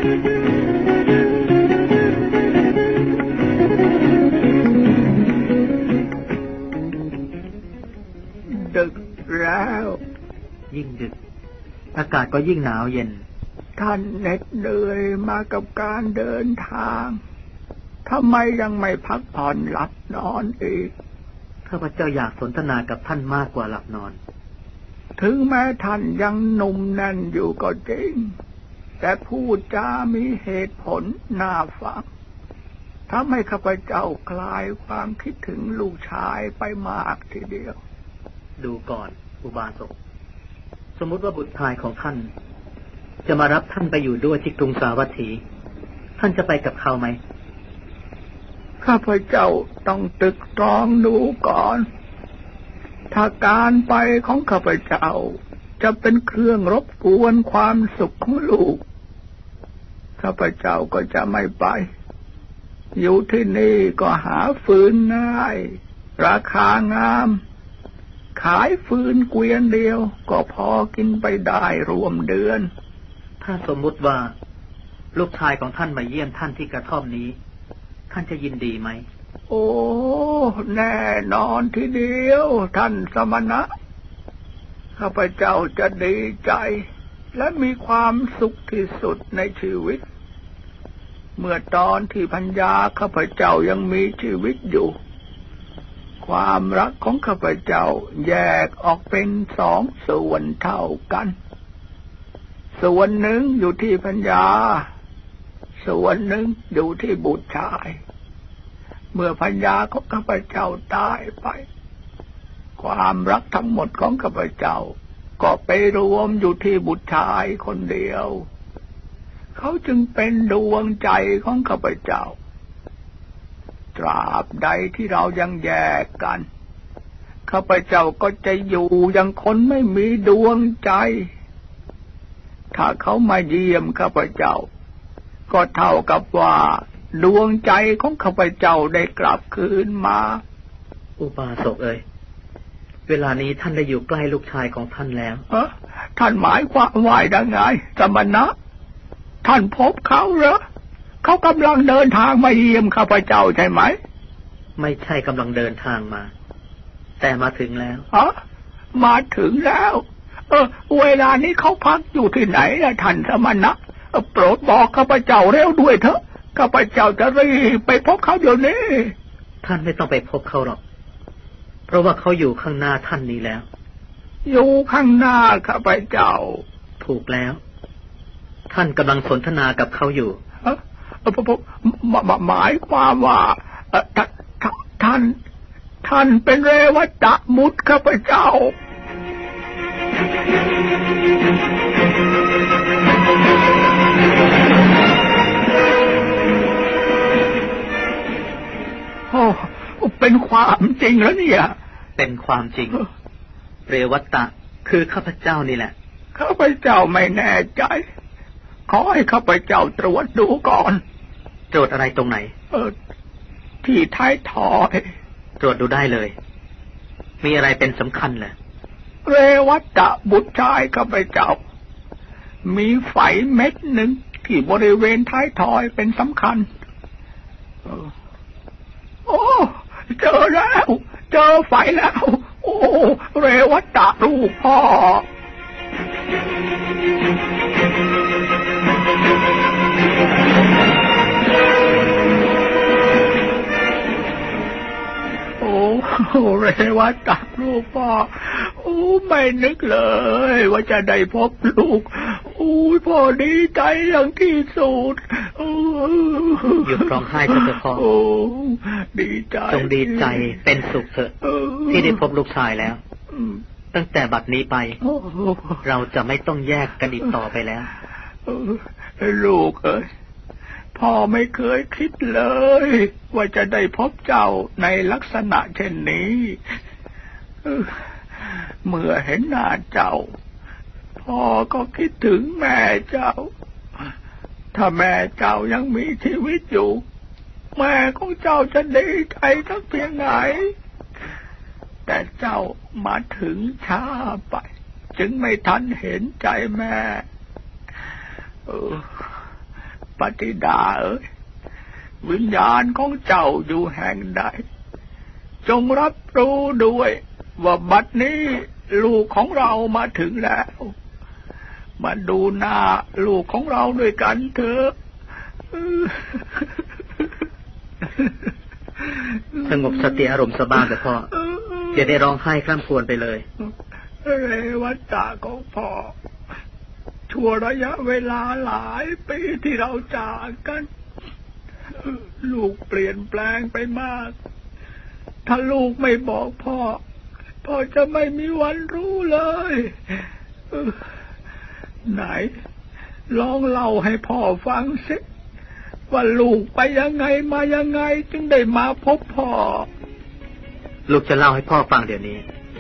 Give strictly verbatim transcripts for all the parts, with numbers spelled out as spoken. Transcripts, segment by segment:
ดึกแล้วยิ่งดึกอากาศก็ยิ่งหนาวเย็นท่านเหน็ดเหนื่อยมากับการเดินทางทำไมยังไม่พักผ่อนหลับนอนอีกข้าพเจ้าอยากสนทนากับท่านมากกว่าหลับนอนถึงแม้ท่านยังหนุ่มแน่นอยู่ก็จริงแต่พูดจามีเหตุผลน่าฟังทำให้ข้าพเจ้าคลายความคิดถึงลูกชายไปมากทีเดียวดูก่อนอุบาสกสมมุติว่าบุตรชายของท่านจะมารับท่านไปอยู่ด้วยที่กรุงสาวัตถีท่านจะไปกับเขาไหมข้าพเจ้าต้องตึกตรองดูก่อนถ้าการไปของข้าพเจ้าจะเป็นเครื่องรบกวนความสุขของลูกข้าพเจ้าก็จะไม่ไปอยู่ที่นี่ก็หาฟืนง่ายราคางามขายฟืนเกวียนเดียวก็พอกินไปได้รวมเดือนถ้าสมมุติว่าลูกชายของท่านมาเยี่ยมท่านที่กระท่อมนี้ท่านจะยินดีไหมโอ้แน่นอนทีเดียวท่านสมณะข้าพเจ้าจะดีใจและมีความสุขที่สุดในชีวิตเมื่อตอนที่พัญญาข้าพเจ้ายังมีชีวิตอยู่ความรักของข้าพเจ้าแยกออกเป็นสองส่วนเท่ากันส่วนหนึ่งอยู่ที่พัญญาส่วนหนึ่งอยู่ที่บุตรชายเมื่อพัญญาของข้าพเจ้าตายไปความรักทั้งหมดของข้าพเจ้าก็ไปรวมอยู่ที่บุตรชายคนเดียวเขาจึงเป็นดวงใจของข้าพเจ้าตราบใดที่เรายังแยกกันข้าพเจ้าก็จะอยู่อย่างคนไม่มีดวงใจถ้าเขามาเยี่ยมข้าพเจ้าก็เท่ากับว่าดวงใจของข้าพเจ้าได้กลับคืนมาอุบาสกเอ๋ยเวลานี้ท่านได้อยู่ใกล้ลูกชายของท่านแล้วเออท่านหมายความว่าอย่างไงสมณะท่านพบเขาเหรอเขากำลังเดินทางมาเยี่ยมข้าพเจ้าใช่ไหมไม่ใช่กำลังเดินทางมาแต่มาถึงแล้วอ๋อมาถึงแล้วเออเวลานี้เขาพักอยู่ที่ไหนล่ะท่านสมณะโปรดบอกข้าพเจ้าเร็วด้วยเถอะข้าพเจ้าจะรีบไปพบเขาเดี๋ยวนี้ท่านไม่ต้องไปพบเขาหรอกเพราะว่าเขาอยู่ข้างหน้าท่านนี้แล้วอยู่ข้างหน้าข้าพเจ้าถูกแล้วท่านกำลังสนทนากับเขาอยู่เออหมายความว่าท่านท่านเป็นเรวัตมุตข้าพเจ้าโอ้เป็นความจริงแล้วเนี่ยเป็นความจริงเรวัตะคือข้าพเจ้านี่แหละข้าพเจ้าไม่แน่ใจขอให้ข้าพเจ้าตรวจดูก่อนตรวจอะไรตรงไหนเออที่ท้ายทอยตรวจดูได้เลยมีอะไรเป็นสำคัญเหรอเรวัตบุตรชายข้าพเจ้ามีไฝเม็ดหนึ่งที่บริเวณท้ายทอยเป็นสำคัญโอ้เจอแล้วเจอไฝแล้วโอ้เรวัตลูกพ่อโอ้เรวัตลูกพ่อโอ้ไม่นึกเลยว่าจะได้พบลูกโอ้ยพ่อดีใจอย่างที่สุดหยุดร้องไห้เถอะพ่อโอ้ดีใจจงดีใจเป็นสุขเถอะที่ได้พบลูกชายแล้วตั้งแต่บัดนี้ไปเราจะไม่ต้องแยกกันอีกต่อไปแล้วลูกเอ้ยพ่อไม่เคยคิดเลยว่าจะได้พบเจ้าในลักษณะเช่นนี้เมื่อเห็นหน้าเจ้าพ่อก็คิดถึงแม่เจ้าถ้าแม่เจ้ายังมีชีวิตอยู่แม่ของเจ้าจะดีใจสักเพียงไหนแต่เจ้ามาถึงช้าไปจึงไม่ทันเห็นใจแม่เออปฏิดาเอ๋ยวิญญาณของเจ้าอยู่แห่งใดจงรับรู้ด้วยว่าบัดนี้ลูกของเรามาถึงแล้วมาดูหน้าลูกของเราด้วยกันเถอะสงบสติอารมณ์สบายแต่พ่ออย่าได้ร้องไห้คร่ำครวญไปเลยเรวัตตาของพ่อชั่วระยะเวลาหลายปีที่เราจากกันลูกเปลี่ยนแปลงไปมากถ้าลูกไม่บอกพ่อพ่อจะไม่มีวันรู้เลยไหนลองเล่าให้พ่อฟังสิว่าลูกไปยังไงมายังไงจึงได้มาพบพ่อลูกจะเล่าให้พ่อฟังเดี๋ยวนี้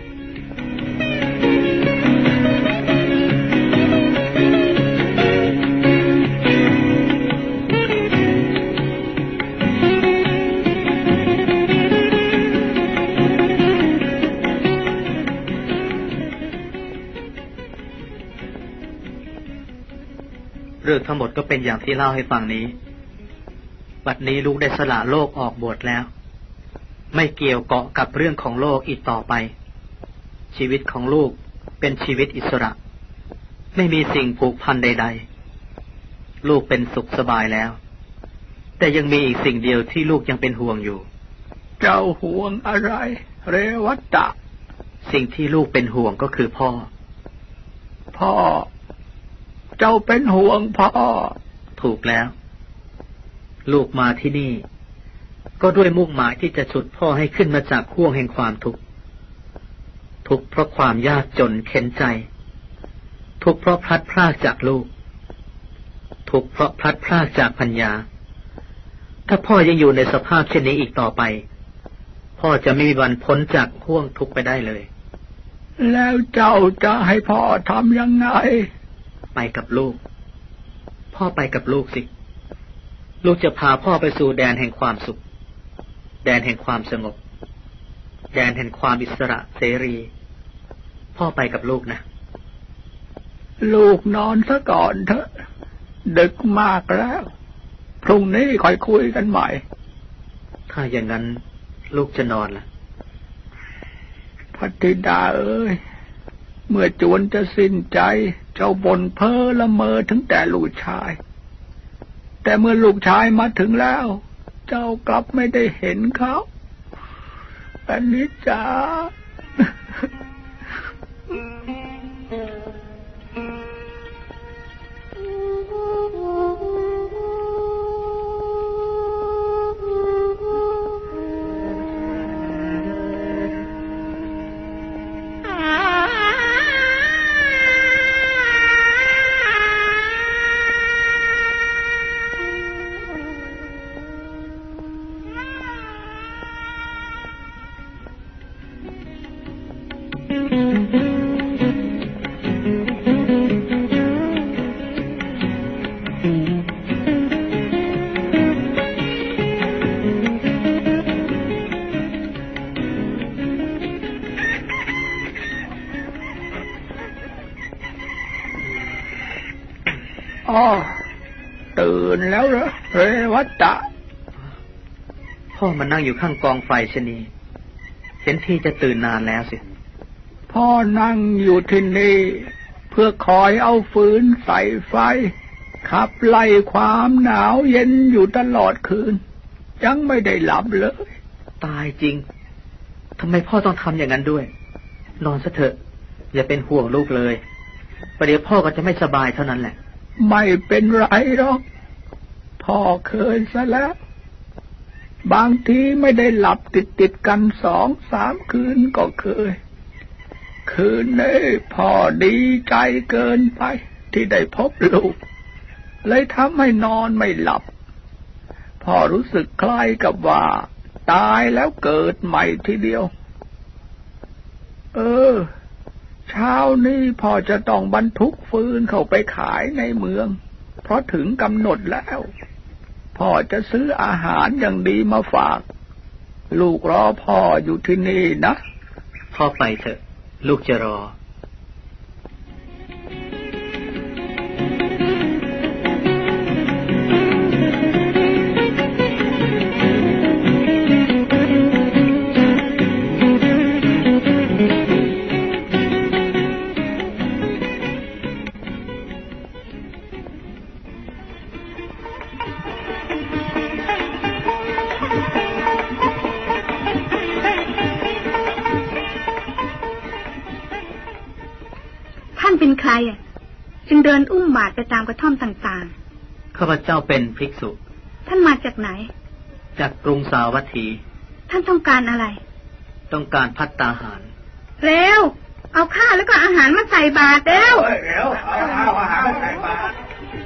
เรื่องทั้งหมดก็เป็นอย่างที่เล่าให้ฟังนี้บัดนี้ลูกได้สละโลกออกบวชแล้วไม่เกี่ยวเกาะกับเรื่องของโลกอีกต่อไปชีวิตของลูกเป็นชีวิตอิสระไม่มีสิ่งผูกพันใดๆลูกเป็นสุขสบายแล้วแต่ยังมีอีกสิ่งเดียวที่ลูกยังเป็นห่วงอยู่เจ้าห่วงอะไรเรวัตตะสิ่งที่ลูกเป็นห่วงก็คือพ่อพ่อเจ้าเป็นห่วงพ่อถูกแล้วลูกมาที่นี่ก็ด้วยมุ่งหมายที่จะฉุดพ่อให้ขึ้นมาจากห่วงแห่งความทุกข์ทุกข์เพราะความยากจนเข็นใจทุกข์เพราะพลัดพรากจากลูกทุกข์เพราะพลัดพรากจากภรรยาถ้าพ่อยังอยู่ในสภาพเช่นนี้อีกต่อไปพ่อจะไม่มีวันพ้นจากห่วงทุกข์ไปได้เลยแล้วเจ้าจะให้พ่อทำยังไงไปกับลูกพ่อไปกับลูกสิลูกจะพาพ่อไปสู่แดนแห่งความสุขแดนแห่งความสงบแดนแห่งความอิสระเสรีพ่อไปกับลูกนะลูกนอนซะก่อนเถอะดึกมากแล้วพรุ่งนี้ค่อยคุยกันใหม่ถ้าอย่างนั้นลูกจะนอนล่ะพระธิดาเอ้ยเมื่อจวนจะสิ้นใจเจ้าบ่นเพ้อละเมอถึงแต่ลูกชายแต่เมื่อลูกชายมาถึงแล้วเจ้ากลับไม่ได้เห็นเขาอันนี้จ้าอ๋อตื่นแล้วเหรอเรวัตตะพ่อมานั่งอยู่ข้างกองไฟชนีเห็นที่จะตื่นนานแล้วสิพ่อนั่งอยู่ที่นี่เพื่อคอยเอาฟืนใส่ไฟขับไล่ความหนาวเย็นอยู่ตลอดคืนยังไม่ได้หลับเลยตายจริงทำไมพ่อต้องทำอย่างนั้นด้วยนอนซะเถอะอย่าเป็นห่วงลูกเลยประเดี๋ยวพ่อก็จะไม่สบายเท่านั้นแหละไม่เป็นไรหรอกพ่อเคยซะแล้วบางทีไม่ได้หลับติดติดกันสองสามคืนก็เคยคืนนี้พ่อดีใจเกินไปที่ได้พบลูกเลยทำให้นอนไม่หลับพ่อรู้สึกคล้ายกับว่าตายแล้วเกิดใหม่ทีเดียวเออเช้านี้พ่อจะต้องบรรทุกฟืนเข้าไปขายในเมืองเพราะถึงกำหนดแล้วพ่อจะซื้ออาหารอย่างดีมาฝากลูกรอพ่ออยู่ที่นี่นะพ่อไปเถอะลูกจะรอรอ่ะจึงเดินอุ้มบาตรไปตามกระท่อมต่างๆข้าพเจ้าเป็นภิกษุท่านมาจากไหนจากกรุงสาวัตถีท่านต้องการอะไรต้องการภัตตาหารเร็วเอาข้าวแล้วก็อาหารมาใส่บาตรเร็วเร็วเอาข้าวอาหารมาใส่บาตร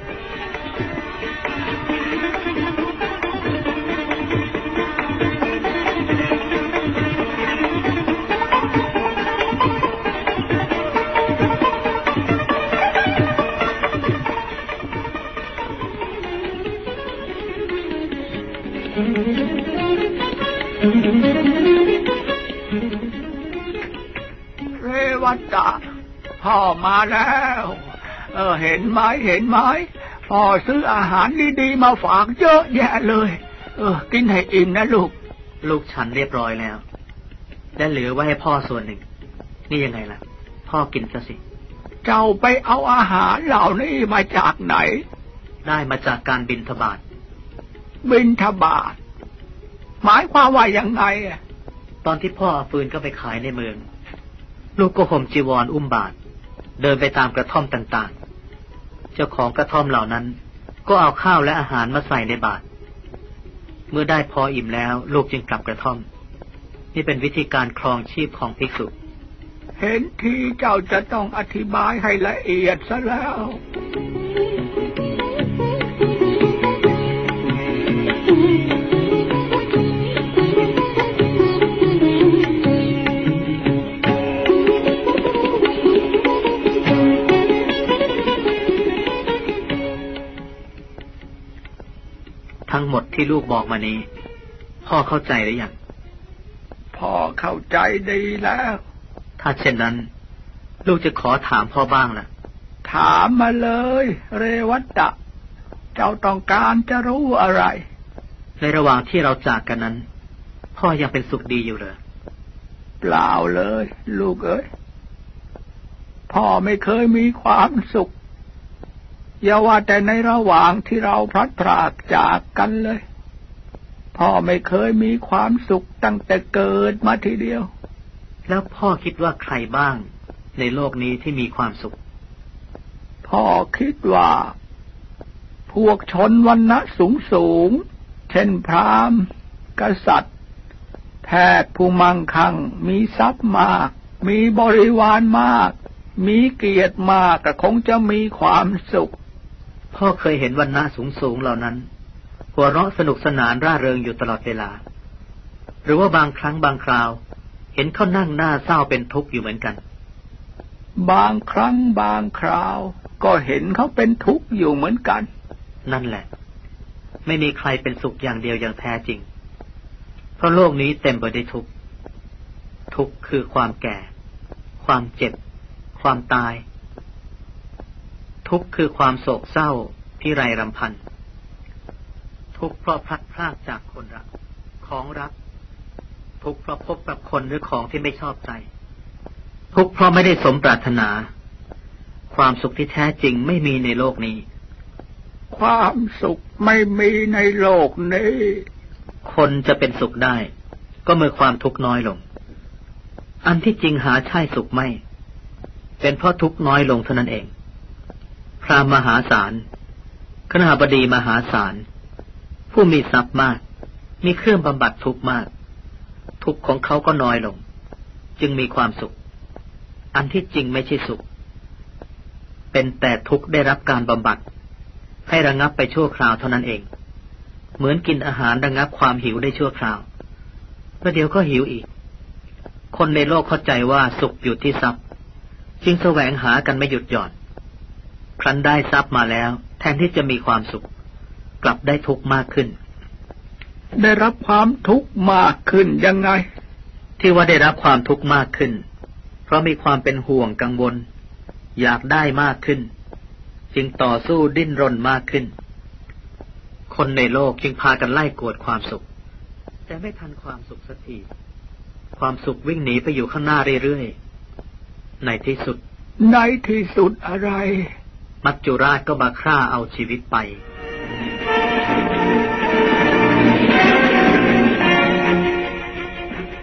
เรวัตตะพ่อมาแล้วเออเห็นไหมเห็นไหมพ่อซื้ออาหารดีๆมาฝากเยอะแยะเลยเออกินให้อิ่มนะลูกลูกฉันเรียบร้อยแล้วและเหลือไว้ให้พ่อส่วนหนึ่งนี่ยังไงล่ะพ่อกินซะสิเจ้าไปเอาอาหารเหล่านี้มาจากไหนได้มาจากการบิณฑบาตบิณฑบาตหมายความว่ายังไงอ่ะตอนที่พ่อเอาฟืนก็ไปขายในเมืองลูกก็ห่มจีวรอุ้มบาตรเดินไปตามกระท่อมต่างๆเจ้าของกระท่อมเหล่านั้นก็เอาข้าวและอาหารมาใส่ในบาตรเมื่อได้พออิ่มแล้วลูกจึงกลับกระท่อมนี่เป็นวิธีการครองชีพของภิกษุเห็นทีเจ้าจะต้องอธิบายให้ละเอียดซะแล้วทั้งหมดที่ลูกบอกมานี้พ่อเข้าใจหรือยังพ่อเข้าใจดีแล้วถ้าเช่นนั้นลูกจะขอถามพ่อบ้างล่ะถามมาเลยเรวัตตะเจ้าต้องการจะรู้อะไรในระหว่างที่เราจากกันนั้นพ่อยังเป็นสุขดีอยู่เหรอเปล่าเลยลูกเอ้ยพ่อไม่เคยมีความสุขอย่าว่าแต่ในระหว่างที่เราพลัดพรากจากกันเลยพ่อไม่เคยมีความสุขตั้งแต่เกิดมาทีเดียวแล้วพ่อคิดว่าใครบ้างในโลกนี้ที่มีความสุขพ่อคิดว่าพวกชนวรรณะสูงสูงเช่นพราหมณ์กษัตริย์แพทย์ผู้มั่งคั่งมีทรัพย์มากมีบริวารมากมีเกียรติมากก็คงจะมีความสุขพ่อเคยเห็นวรรณะสูงสูงเหล่านั้นหัวเราะสนุกสนานร่าเริงอยู่ตลอดเวลาหรือว่าบางครั้งบางคราวเห็นเขานั่งหน้าเศร้าเป็นทุกข์อยู่เหมือนกันบางครั้งบางคราวก็เห็นเขาเป็นทุกข์อยู่เหมือนกันนั่นแหละไม่มีใครเป็นสุขอย่างเดียวอย่างแท้จริงเพราะโลกนี้เต็มไปด้วยทุกข์ทุกข์คือความแก่ความเจ็บความตายทุกข์คือความโศกเศร้าพิไรรำพันทุกข์เพราะพลัดพรากจากคนรักของรักทุกข์เพราะพบกับคนหรือของที่ไม่ชอบใจทุกข์เพราะไม่ได้สมปรารถนาความสุขที่แท้จริงไม่มีในโลกนี้ความสุขไม่มีในโลกนี้คนจะเป็นสุขได้ก็เมื่อความทุกข์น้อยลงอันที่จริงหาใช่สุขไม่เป็นเพราะทุกข์น้อยลงเท่านั้นเองพราหมณ์มหาศาลคฤหบดีมหาศาลผู้มีทรัพย์มากมีเครื่องบำบัดทุกข์มากทุกข์ของเขาก็น้อยลงจึงมีความสุขอันที่จริงไม่ใช่สุขเป็นแต่ทุกข์ได้รับการบำบัดให้ระงับไปชั่วคราวเท่านั้นเองเหมือนกินอาหารระงับความหิวได้ชั่วคราวแล้วเดี๋ยวก็หิวอีกคนในโลกเข้าใจว่าสุขอยู่ที่ทรัพย์จึงแสวงหากันไม่หยุดหย่อนครั้นได้ทรัพย์มาแล้วแทนที่จะมีความสุขกลับได้ทุกข์มากขึ้นได้รับความทุกข์มากขึ้นยังไงที่ว่าได้รับความทุกข์มากขึ้นเพราะมีความเป็นห่วงกังวลอยากได้มากขึ้นจึงต่อสู้ดิ้นรนมากขึ้นคนในโลกจึงพากันไล่กวดความสุขแต่ไม่ทันความสุขสักทีความสุขวิ่งหนีไปอยู่ข้างหน้าเรื่อยๆในที่สุดในที่สุดอะไรมัจจุราชก็มาฆ่าเอาชีวิตไป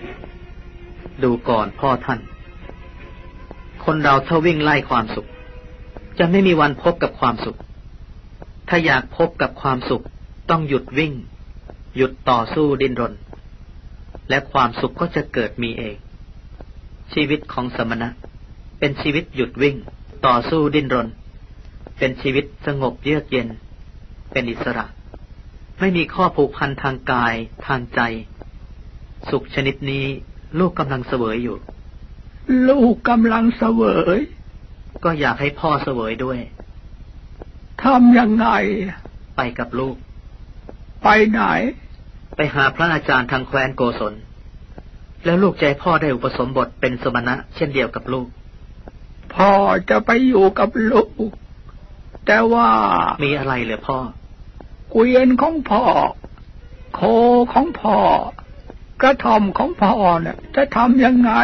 ดูก่อนพ่อท่านคนเราถ้าวิ่งไล่ความสุขจะไม่มีวันพบกับความสุขถ้าอยากพบกับความสุขต้องหยุดวิ่งหยุดต่อสู้ดิ้นรนและความสุขก็จะเกิดมีเองชีวิตของสมณะเป็นชีวิตหยุดวิ่งต่อสู้ดิ้นรนเป็นชีวิตสงบเยือกเย็นเป็นอิสระไม่มีข้อผูกพันทางกายทางใจสุขชนิดนี้ลูกกำลังเสวยอยู่ลูกกำลังเสวยก็อยากให้พ่อเสวยด้วยทำยังไงไปกับลูกไปไหนไปหาพระอาจารย์ทางแคว้นโกศลแล้วลูกใจพ่อได้อุปสมบทเป็นสมณะเช่นเดียวกับลูกพ่อจะไปอยู่กับลูกแต่ว่ามีอะไรเหรอพ่อเกวียนของพ่อโคของพ่อกระท่อมของพ่อเนี่ยจะทำยังไง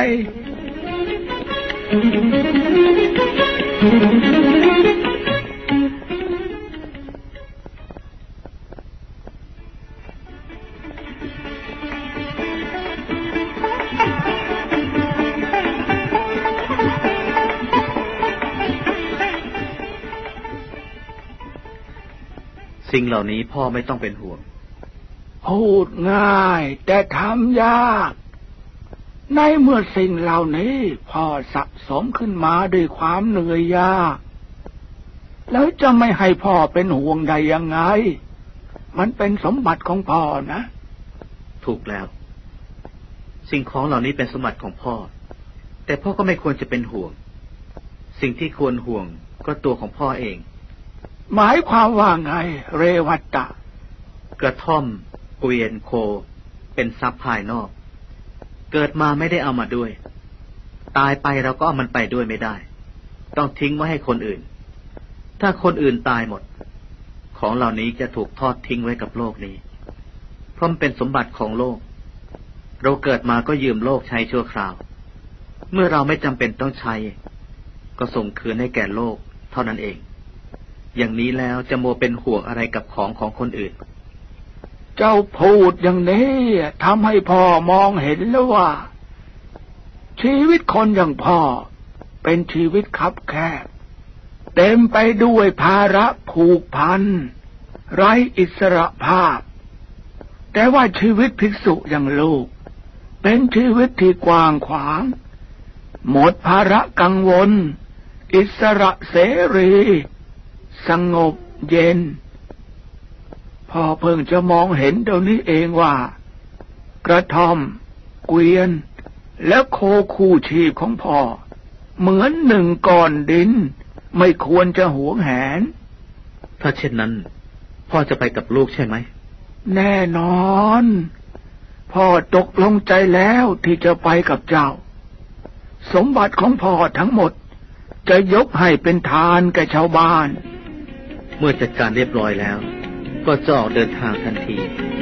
สิ่งเหล่านี้พ่อไม่ต้องเป็นห่วงพูดง่ายแต่ทำยากในเมื่อสิ่งเหล่านี้พ่อสะสมขึ้นมาด้วยความเหนื่อยยากแล้วจะไม่ให้พ่อเป็นห่วงได้ยังไงมันเป็นสมบัติของพ่อนะถูกแล้วสิ่งของเหล่านี้เป็นสมบัติของพ่อแต่พ่อก็ไม่ควรจะเป็นห่วงสิ่งที่ควรห่วงก็ตัวของพ่อเองหมายความว่าไงเรวัตตะกระท่อมเกวียนโคเป็นทรัพย์ภายนอกเกิดมาไม่ได้เอามาด้วยตายไปเราก็เอามันไปด้วยไม่ได้ต้องทิ้งไว้ให้คนอื่นถ้าคนอื่นตายหมดของเหล่านี้จะถูกทอดทิ้งไว้กับโลกนี้เพราะมันเป็นสมบัติของโลกเราเกิดมาก็ยืมโลกใช้ชั่วคราวเมื่อเราไม่จำเป็นต้องใช้ก็ส่งคืนให้แก่โลกเท่านั้นเองอย่างนี้แล้วจะโมเป็นห่วงอะไรกับของของคนอื่นเจ้าพูดอย่างนี้ทำให้พ่อมองเห็นแล้วว่าชีวิตคนอย่างพ่อเป็นชีวิตคับแคบเต็มไปด้วยภาระผูกพันไร้อิสระภาพแต่ว่าชีวิตภิกษุอย่างลูกเป็นชีวิตที่กว้างขวางหมดภาระกังวลอิสระเสรีสงบเย็นพ่อเพิ่งจะมองเห็นเดี๋ยวนี้เองว่ากระท่อมเกวียนและโคคู่ชีพของพ่อเหมือนหนึ่งก้อนดินไม่ควรจะหวงแหนถ้าเช่นนั้นพ่อจะไปกับลูกใช่ไหมแน่นอนพ่อตกลงใจแล้วที่จะไปกับเจ้าสมบัติของพ่อทั้งหมดจะยกให้เป็นทานแก่ชาวบ้านเมื่อจัดการเรียบร้อยแล้วก็จะออกเดินทางทันที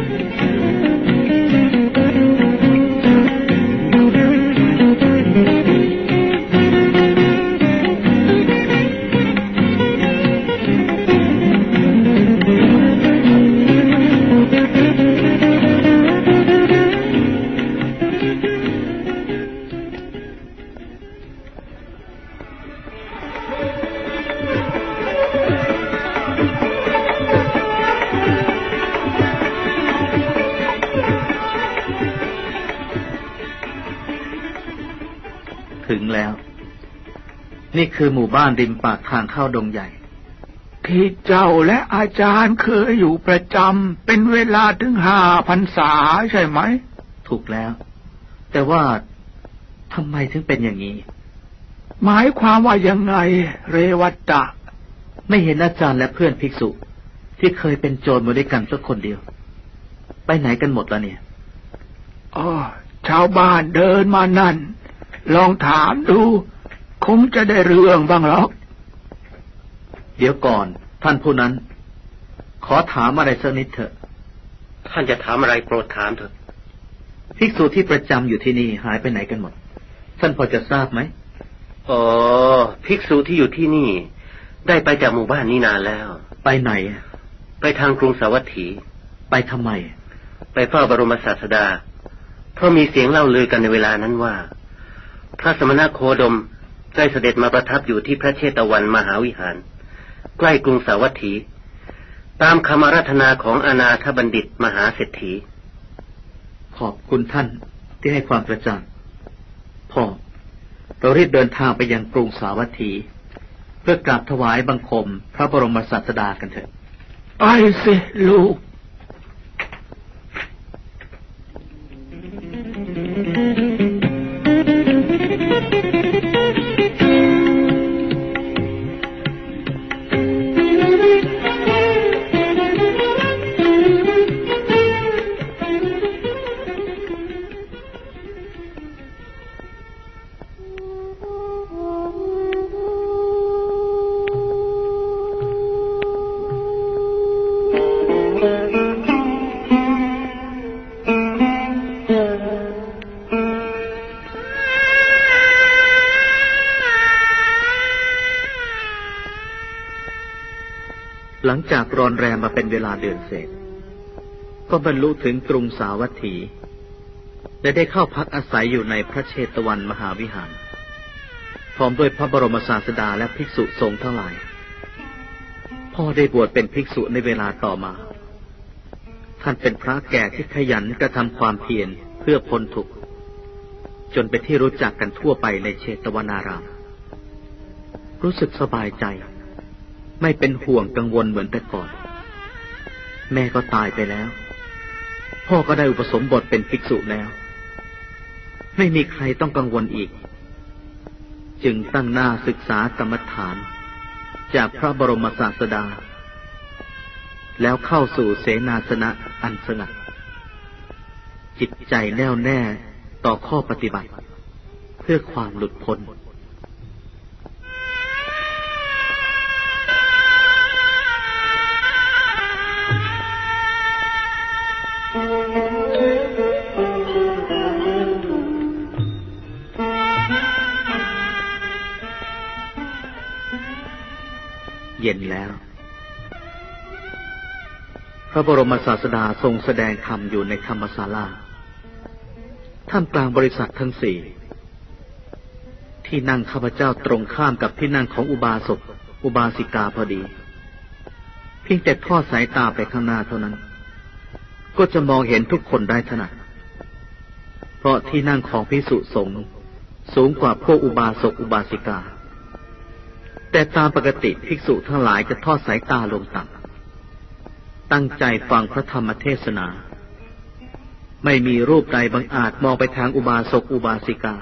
ถึงแล้วนี่คือหมู่บ้านริมปากทางเข้าดงใหญ่ที่เจ้าและอาจารย์เคยอยู่ประจำเป็นเวลาถึงห้าพรรษาใช่ไหมถูกแล้วแต่ว่าทำไมถึงเป็นอย่างนี้หมายความว่ายังไงเรวัตตะไม่เห็นอาจารย์และเพื่อนภิกษุที่เคยเป็นโจรมาด้วยกันสักคนเดียวไปไหนกันหมดแล้วเนี่ยอ๋อชาวบ้านเดินมานั่นลองถามดูคงจะได้เรื่องบ้างหรอกเดี๋ยวก่อนท่านผู้นั้นขอถามอะไรสักนิดเถอะท่านจะถามอะไรโปรดถามเถอะภิกษุที่ประจำอยู่ที่นี่หายไปไหนกันหมดท่านพอจะทราบไหมอ๋อภิกษุที่อยู่ที่นี่ได้ไปจากหมู่บ้านนี้นานแล้วไปไหนไปทางกรุงสาวัตถีไปทำไมไปเฝ้าบรมศาสดาเพราะมีเสียงเล่าลือกันในเวลานั้นว่าพระสมณโคดมได้เสด็จมาประทับอยู่ที่พระเชตวันมหาวิหารใกล้กรุงสาวัตถีตามคำอาราธนาของอนาถบัณฑิตมหาเศรษฐีขอบคุณท่านที่ให้ความกระจ่างพ่อเรารีบเดินทางไปยังกรุงสาวัตถีเพื่อกราบถวายบังคมพระบรมศาสดากันเถิดไปสิลูกหลังจากรอนแรมมาเป็นเวลาเดือนเศษก็บรรลุถึงกรุงสาวัตถีและได้เข้าพักอาศัยอยู่ในพระเชตวันมหาวิหารพร้อมด้วยพระบรมศาสดาและภิกษุสงฆ์ทั้งหลายพ่อได้บวชเป็นภิกษุในเวลาต่อมาท่านเป็นพระแก่ที่ขยันกระทำความเพียรเพื่อพ้นทุกข์จนเป็นที่รู้จักกันทั่วไปในเชตวนารามรู้สึกสบายใจไม่เป็นห่วงกังวลเหมือนแต่ก่อนแม่ก็ตายไปแล้วพ่อก็ได้อุปสมบทเป็นภิกษุแล้วไม่มีใครต้องกังวลอีกจึงตั้งหน้าศึกษากรรมฐานจากพระบรมศาสดาแล้วเข้าสู่เสนาสนะอันสงัดจิตใจแน่วแน่ต่อข้อปฏิบัติเพื่อความหลุดพ้นเย็นแล้วพระบรมศาสดาทรงแสดงธรรมอยู่ในธรรมศาลาท่ามกลางบริษัททั้งสี่ที่นั่งข้าพเจ้าตรงข้ามกับที่นั่งของอุบาสกอุบาสิกาพอดีเพียงแต่ทอดสายตาไปข้างหน้าเท่านั้นก็จะมองเห็นทุกคนได้ถนัดเพราะที่นั่งของภิกษุสงฆ์สูงกว่าพวกอุบาสกอุบาสิกาแต่ตามปกติภิกษุทั้งหลายจะทอดสายตาลงต่ำตั้งใจฟังพระธรรมเทศนาไม่มีรูปใดบังอาจมองไปทางอุบาสกอุบาสิกา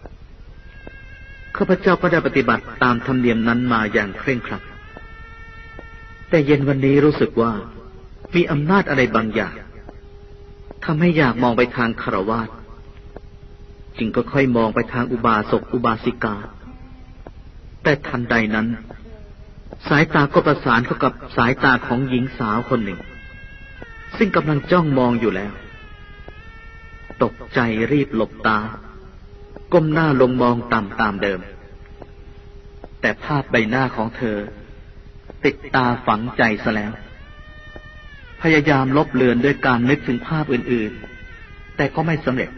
ข้าพเจ้าก็ได้ปฏิบัติตามธรรมเนียมนั้นมาอย่างเคร่งครัดแต่เย็นวันนี้รู้สึกว่ามีอำนาจอะไรบางอย่างทำให้อยากมองไปทางฆราวาสจึงก็ค่อยมองไปทางอุบาสกอุบาสิกาแต่ทันใดนั้นสายตาก็ประสานเข้ากับสายตาของหญิงสาวคนหนึ่งซึ่งกำลังจ้องมองอยู่แล้วตกใจรีบหลบตาก้มหน้าลงมองต่ำตามเดิมแต่ภาพใบหน้าของเธอติดตาฝังใจซะแล้วพยายามลบเลือนด้วยการนึกถึงภาพอื่นๆแต่ก็ไม่สำเร็จ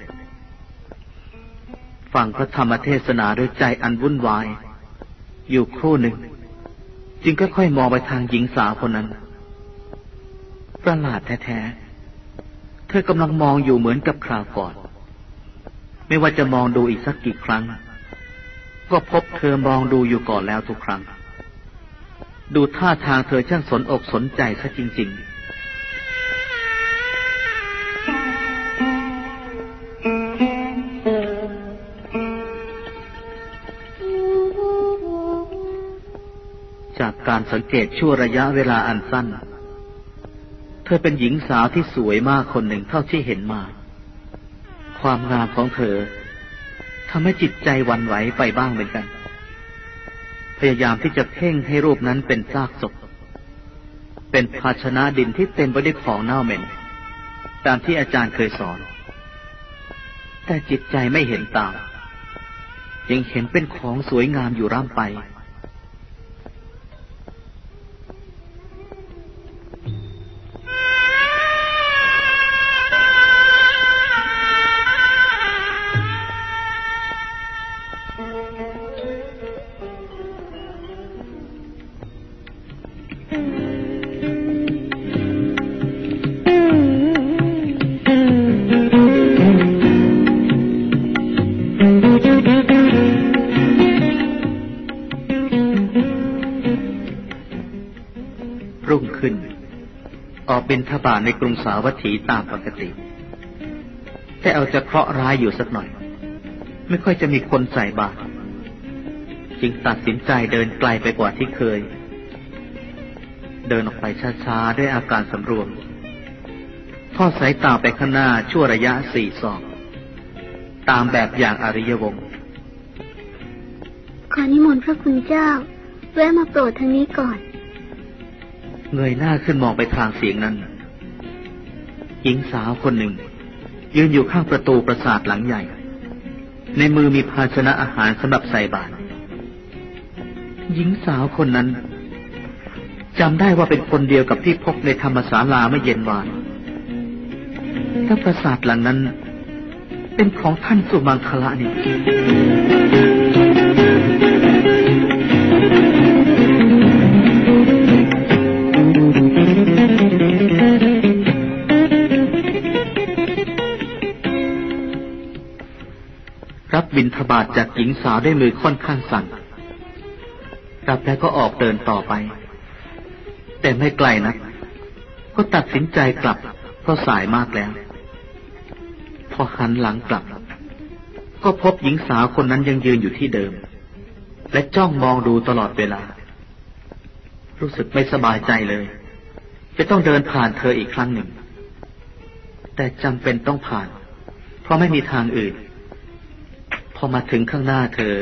ฟังพระธรรมเทศนาด้วยใจอันวุ่นวายอยู่ครู่หนึ่งจึงค่อยๆมองไปทางหญิงสาวคนนั้นประหลาดแท้ๆเธอกำลังมองอยู่เหมือนกับคราวก่อนไม่ว่าจะมองดูอีกสักกี่ครั้งก็พบเธอมองดูอยู่ก่อนแล้วทุกครั้งดูท่าทางเธอช่างสนอกสนใจซะจริงๆจากการสังเกตชั่วระยะเวลาอันสั้นเธอเป็นหญิงสาวที่สวยมากคนหนึ่งเท่าที่เห็นมาความงามของเธอทำให้จิตใจหวั่นไหวไปบ้างเหมือนกันพยายามที่จะเพ่งให้รูปนั้นเป็นซากศพเป็นภาชนะดินที่เต็มไปด้วยของเน่าเหม็นตามที่อาจารย์เคยสอนแต่จิตใจไม่เห็นตามยังเห็นเป็นของสวยงามอยู่ร่ำไปออกบิณฑบาตในกรุงสาวัตถีตามปกติแต่เอาจะเคราะห์ร้ายอยู่สักหน่อยไม่ค่อยจะมีคนใส่บาตรจึงตัดสินใจเดินไกลไปกว่าที่เคยเดินออกไปช้าๆด้วยอาการสำรวมทอดสายตาไปข้างหน้าชั่วระยะสี่ศอกตามแบบอย่างอริยวงศ์ขอนิมนต์พระคุณเจ้าแวะมาโปรดทางนี้ก่อนเงยหน้าขึ้นมองไปทางเสียงนั้นหญิงสาวคนหนึ่งยืนอยู่ข้างประตูปราสาทหลังใหญ่ในมือมีภาชนะอาหารสำหรับใส่บาตรหญิงสาวคนนั้นจำได้ว่าเป็นคนเดียวกับที่พบในธรรมศาลาเมื่อเย็นวานถ้าปราสาทหลังนั้นเป็นของท่านสุมังคละนี่รับบิณฑบาตจากหญิงสาวด้วยมือค่อนข้างสั่นรับแล้วก็ออกเดินต่อไปแต่ไม่ไกลนักก็ตัดสินใจกลับเพราะสายมากแล้วพอหันหลังกลับก็พบหญิงสาวคนนั้นยังยืนอยู่ที่เดิมและจ้องมองดูตลอดเวลารู้สึกไม่สบายใจเลยจะต้องเดินผ่านเธออีกครั้งหนึ่งแต่จำเป็นต้องผ่านเพราะไม่มีทางอื่นพอมาถึงข้างหน้าเธอ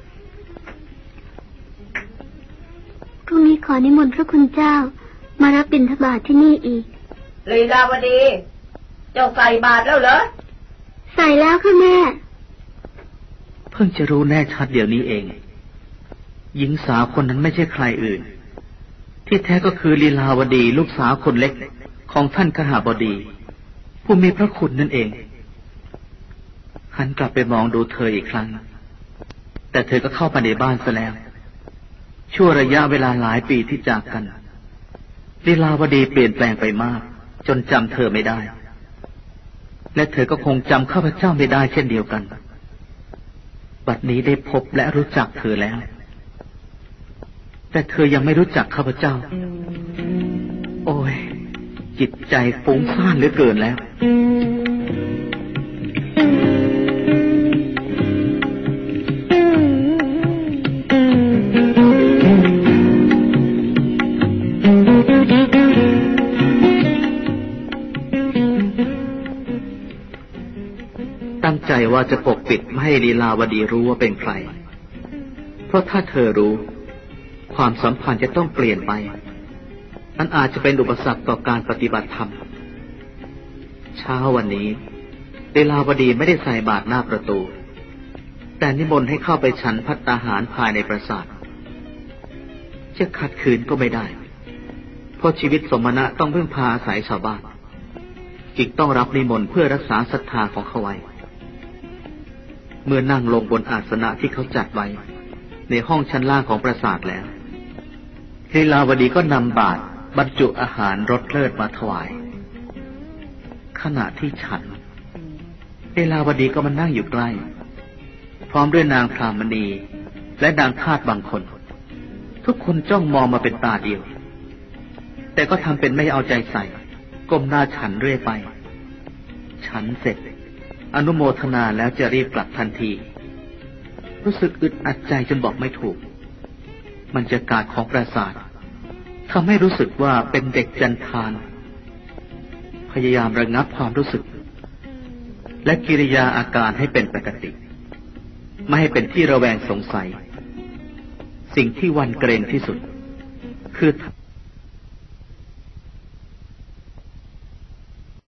พรุ่งนี้ขอนิมนต์พระคุณเจ้ามารับบิณฑบาตที่นี่อีกลีลาวดีเจ้าใส่บาตรแล้วเหรอใส่แล้วค่ะแม่เพิ่งจะรู้แน่ชัดเดี๋ยวนี้เองหญิงสาวคนนั้นไม่ใช่ใครอื่นที่แท้ก็คือลีลาวดีลูกสาวคนเล็กของท่านคหบดีผู้มีพระคุณนั่นเองหันกลับไปมองดูเธออีกครั้งแต่เธอก็เข้าไปในบ้านซะแล้วชั่วระยะเวลาหลายปีที่จากกันลีลาวดีเปลี่ยนแปลงไปมากจนจำเธอไม่ได้และเธอก็คงจำข้าพเจ้าไม่ได้เช่นเดียวกันบัดนี้ได้พบและรู้จักเธอแล้วแต่เธอยังไม่รู้จักข้าพเจ้าโอ้ยจิตใจฟุ้งซ่านเหลือเกินแล้วตั้งใจว่าจะปกปิดไม่ให้ลีลาวดีรู้ว่าเป็นใครเพราะถ้าเธอรู้ความสัมพันธ์จะต้องเปลี่ยนไปนั่นอาจจะเป็นอุปสรรคต่อการปฏิบัติธรรมเช้าวันนี้ลีลาวดีไม่ได้ใส่บาตรหน้าประตูแต่นิมนต์ให้เข้าไปฉันภัตตาหารภายในปราสาทจะขัดขืนก็ไม่ได้เพราะชีวิตสมณะต้องพึ่งพาอาศัยชาวบ้านจึงต้องรับนิมนต์เพื่อรักษาศรัทธาของเขาไว้เมื่อนั่งลงบนอาสนะที่เขาจัดไว้ในห้องชั้นล่างของปราสาทแล้วลีลาวดีก็นำบาตรบรรจุอาหารรสเลิศมาถวายขณะที่ฉันลีลาวดีก็มานั่งอยู่ใกล้พร้อมด้วยนางพรามณีและนางทาสบางคนทุกคนจ้องมองมาเป็นตาเดียวแต่ก็ทำเป็นไม่เอาใจใส่ก้มหน้าฉันเรื่อยไปฉันเสร็จอนุโมทนาแล้วจะรีบกลับทันทีรู้สึกอึดอัดใจจนบอกไม่ถูกบรรยากาศของปราสาททำให้รู้สึกว่าเป็นเด็กจันทานพยายามระงับความรู้สึกและกิริยาอาการให้เป็นปกติไม่ให้เป็นที่ระแวงสงสัยสิ่งที่หวั่นเกรงที่สุดคือ